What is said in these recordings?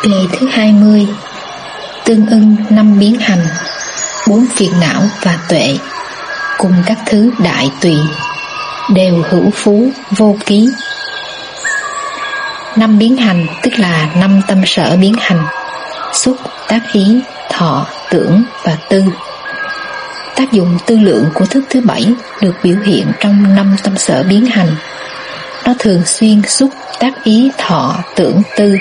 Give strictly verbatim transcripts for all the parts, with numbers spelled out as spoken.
Đề thứ hai mươi. Tương ưng năm biến hành, bốn phiền não và tuệ, cùng các thứ đại tùy, đều hữu phú vô ký. Năm biến hành tức là năm tâm sở biến hành: xúc, tác ý, thọ, tưởng và tư. Tác dụng tư lượng của thức thứ bảy được biểu hiện trong năm tâm sở biến hành. Nó thường xuyên xúc, tác ý, thọ, tưởng, tư.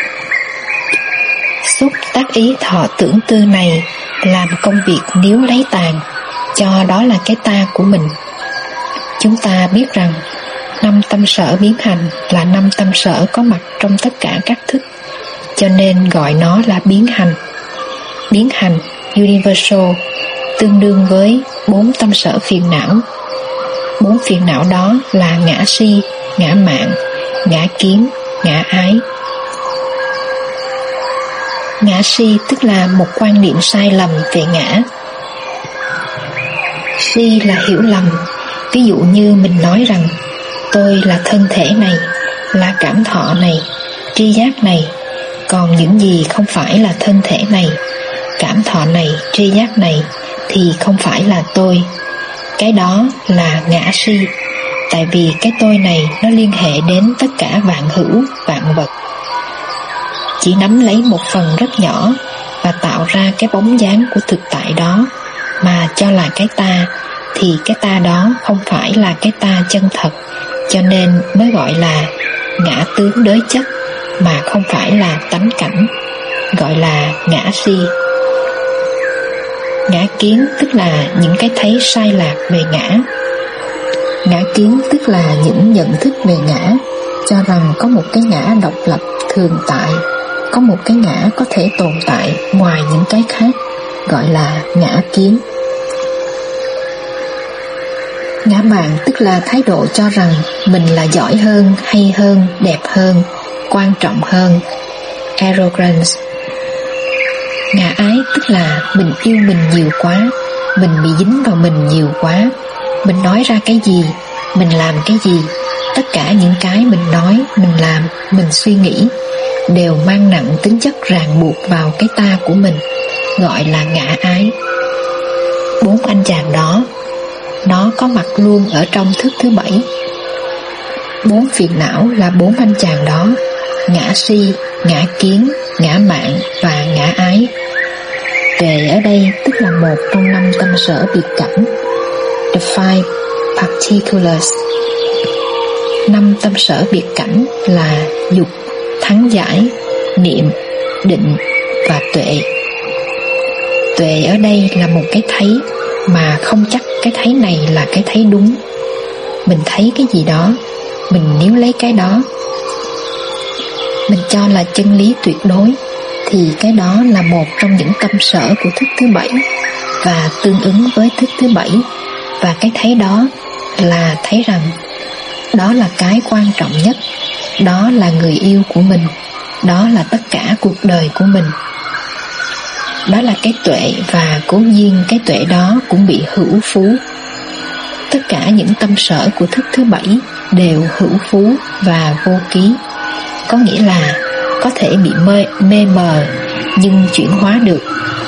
Xúc, tác ý, thọ, tưởng, tư này làm công việc níu lấy tàn, cho đó là cái ta của mình. Chúng ta biết rằng năm tâm sở biến hành là năm tâm sở có mặt trong tất cả các thức, cho nên gọi nó là biến hành. Biến hành universal tương đương với bốn tâm sở phiền não. Bốn phiền não đó là ngã si, ngã mạn, ngã kiến, ngã ái. Ngã si tức là một quan niệm sai lầm về ngã. Si là hiểu lầm. Ví dụ như mình nói rằng tôi là thân thể này, là cảm thọ này, tri giác này, còn những gì không phải là thân thể này, cảm thọ này, tri giác này thì không phải là tôi. Cái đó là ngã si, tại vì cái tôi này nó liên hệ đến tất cả vạn hữu, vạn vật. Chỉ nắm lấy một phần rất nhỏ và tạo ra cái bóng dáng của thực tại đó mà cho là cái ta, thì cái ta đó không phải là cái ta chân thật, cho nên mới gọi là ngã tướng đới chất, mà không phải là tánh cảnh, gọi là ngã si. Ngã kiến tức là những cái thấy sai lạc về ngã. Ngã kiến tức là những nhận thức về ngã, cho rằng có một cái ngã độc lập thường tại, có một cái ngã có thể tồn tại ngoài những cái khác, gọi là ngã kiến. Ngã mạn tức là thái độ cho rằng mình là giỏi hơn, hay hơn, đẹp hơn, quan trọng hơn, arrogance. Ngã ái tức là mình yêu mình nhiều quá, mình bị dính vào mình nhiều quá. Mình nói ra cái gì, mình làm cái gì, tất cả những cái mình nói, mình làm, mình suy nghĩ đều mang nặng tính chất ràng buộc vào cái ta của mình, gọi là ngã ái. Bốn anh chàng đó, nó có mặt luôn ở trong thức thứ bảy. Bốn phiền não là bốn anh chàng đó: ngã si, ngã kiến, ngã mạn và ngã ái. Tuệ ở đây tức là một trong năm tâm sở biệt cảnh, the five particulars. Năm tâm sở biệt cảnh là dục, thắng giải, niệm, định và tuệ. Tuệ ở đây là một cái thấy mà không chắc cái thấy này là cái thấy đúng. Mình thấy cái gì đó, mình níu lấy cái đó, mình cho là chân lý tuyệt đối, thì cái đó là một trong những tâm sở của thức thứ bảy và tương ứng với thức thứ bảy. Và cái thấy đó là thấy rằng đó là cái quan trọng nhất, đó là người yêu của mình, đó là tất cả cuộc đời của mình. Đó là cái tuệ, và cố nhiên cái tuệ đó cũng bị hữu phú. Tất cả những tâm sở của thức thứ bảy đều hữu phú và vô ký, có nghĩa là có thể bị mê, mê mờ nhưng chuyển hóa được.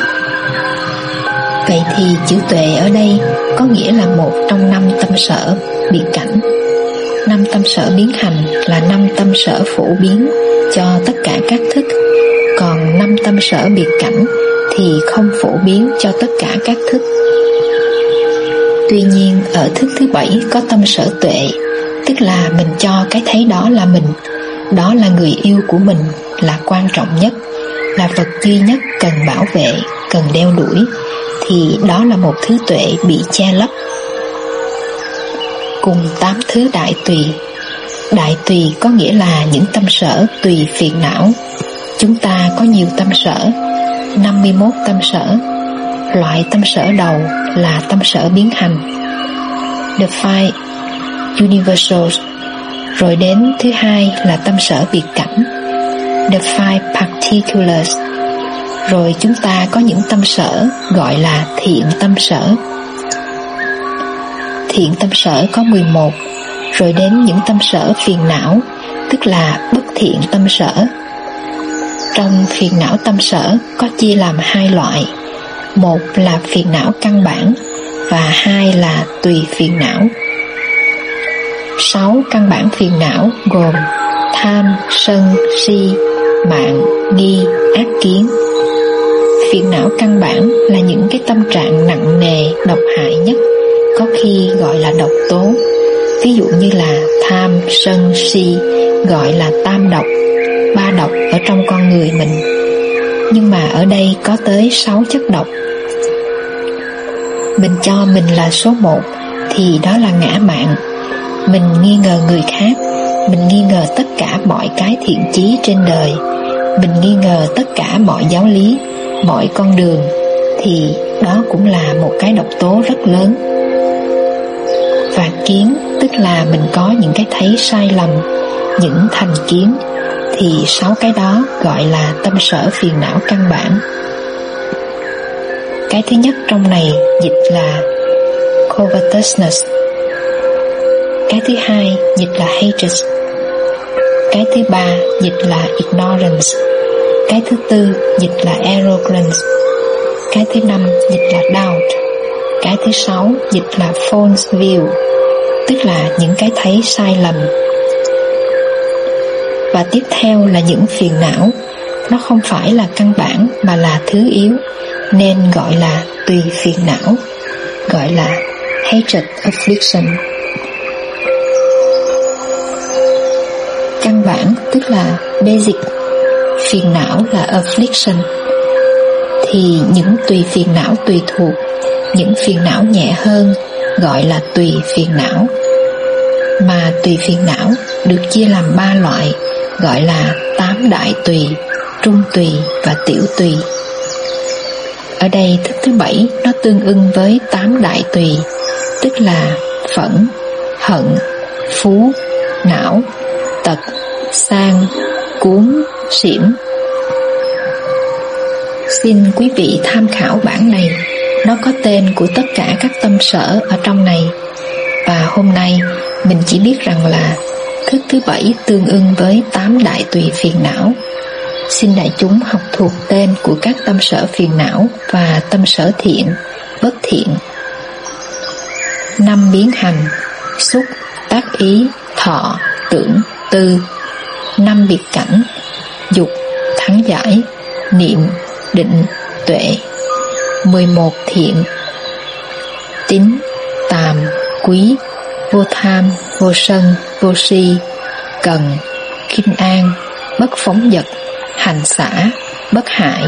Vậy thì chữ tuệ ở đây có nghĩa là một trong năm tâm sở biệt cảnh. Năm tâm sở biến hành là năm tâm sở phổ biến cho tất cả các thức, còn năm tâm sở biệt cảnh thì không phổ biến cho tất cả các thức. Tuy nhiên ở thức thứ bảy có tâm sở tuệ, tức là mình cho cái thấy đó là mình, đó là người yêu của mình, là quan trọng nhất, là vật duy nhất cần bảo vệ, cần đeo đuổi, thì đó là một thứ tuệ bị che lấp. Cùng tám thứ đại tùy. Đại tùy có nghĩa là những tâm sở tùy phiền não. Chúng ta có nhiều tâm sở, năm mươi mốt tâm sở. Loại tâm sở đầu là tâm sở biến hành, the five universals. Rồi đến thứ hai là tâm sở biệt cảnh, the five particulars. Rồi chúng ta có những tâm sở gọi là thiện tâm sở. Thiện tâm sở có mười một. Rồi đến những tâm sở phiền não, tức là bất thiện tâm sở. Trong phiền não tâm sở có chia làm hai loại, một là phiền não căn bản và hai là tùy phiền não. Sáu căn bản phiền não gồm tham, sân, si, mạn, nghi, ác kiến. Phiền não căn bản là những cái tâm trạng nặng nề, độc hại nhất, có khi gọi là độc tố. Ví dụ như là tham, sân, si gọi là tam độc, ba độc ở trong con người mình. Nhưng mà ở đây có tới sáu chất độc. Mình cho mình là số một thì đó là ngã mạn. Mình nghi ngờ người khác, mình nghi ngờ tất cả mọi cái thiện chí trên đời, mình nghi ngờ tất cả mọi giáo lý, mọi con đường, thì đó cũng là một cái độc tố rất lớn. Và kiến tức là mình có những cái thấy sai lầm, những thành kiến, thì sáu cái đó gọi là tâm sở phiền não căn bản. Cái thứ nhất trong này dịch là covetousness, cái thứ hai dịch là hatred, cái thứ ba dịch là ignorance, cái thứ tư dịch là arrogance, cái thứ năm dịch là doubt, cái thứ sáu dịch là false view, tức là những cái thấy sai lầm. Và tiếp theo là những phiền não, nó không phải là căn bản mà là thứ yếu, nên gọi là tùy phiền não, gọi là hatred affliction. Căn bản tức là basic, phiền não là affliction. Thì những tùy phiền não tùy thuộc, những phiền não nhẹ hơn gọi là tùy phiền não. Mà tùy phiền não được chia làm ba loại, gọi là tám đại tùy, trung tùy và tiểu tùy. Ở đây thức thứ bảy nó tương ưng với tám đại tùy, tức là phẫn, hận, phú, não, tật, sang, cuốn, xỉm. Xin quý vị tham khảo bản này, nó có tên của tất cả các tâm sở ở trong này. Và hôm nay mình chỉ biết rằng là thức thứ bảy tương ưng với tám đại tùy phiền não. Xin đại chúng học thuộc tên của các tâm sở phiền não và tâm sở thiện, bất thiện. Năm biến hành: xúc, tác ý, thọ, tưởng, tư. Năm biệt cảnh: dục, thắng giải, niệm, định, tuệ. Mười một thiện: tín, tàm, quý, vô tham, vô sân, vô si, cần, khinh an, bất phóng dật, hành xả, bất hại.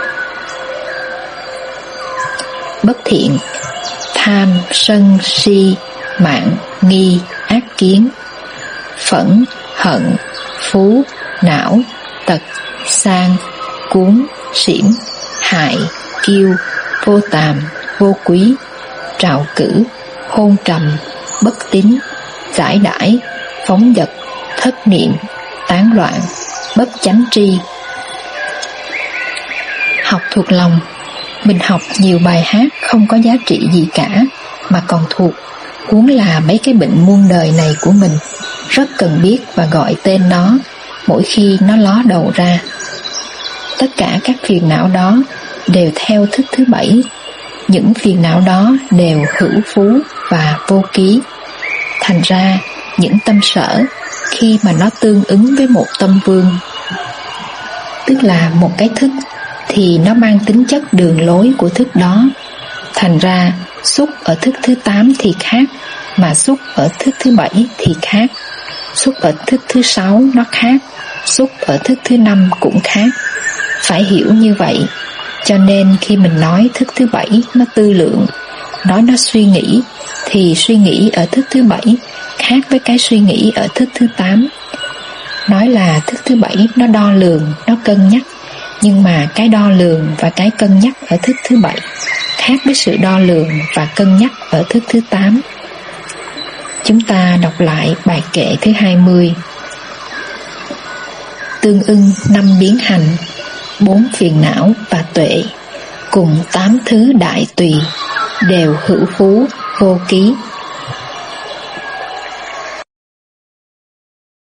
Bất thiện: tham, sân, si, mạn, nghi, ác kiến, phẫn, hận, phú, não, tật, sang, cuốn, xỉm, hại, kiêu, vô tàm, vô quý, trạo cử, hôn trầm, bất tín, giải đãi, phóng dật, thất niệm, tán loạn, bất chánh tri. Học thuộc lòng. Mình học nhiều bài hát không có giá trị gì cả, mà còn thuộc, huống là mấy cái bệnh muôn đời này của mình. Rất cần biết và gọi tên nó mỗi khi nó ló đầu ra. Tất cả các phiền não đó đều theo thức thứ bảy. Những phiền não đó đều hữu phú và vô ký. Thành ra những tâm sở khi mà nó tương ứng với một tâm vương, tức là một cái thức, thì nó mang tính chất đường lối của thức đó. Thành ra xúc ở thức thứ tám thì khác, mà xúc ở thức thứ bảy thì khác. Xúc ở thức thứ sáu nó khác, xúc ở thức thứ năm cũng khác. Phải hiểu như vậy. Cho nên khi mình nói thức thứ bảy nó tư lượng, nói nó suy nghĩ, thì suy nghĩ ở thức thứ bảy khác với cái suy nghĩ ở thức thứ tám. Nói là thức thứ bảy nó đo lường, nó cân nhắc, nhưng mà cái đo lường và cái cân nhắc ở thức thứ bảy khác với sự đo lường và cân nhắc ở thức thứ tám. Chúng ta đọc lại bài kệ thứ hai mươi. Tương ưng năm biến hành, bốn phiền não và tuệ, cùng tám thứ đại tùy, đều hữu phú, vô ký.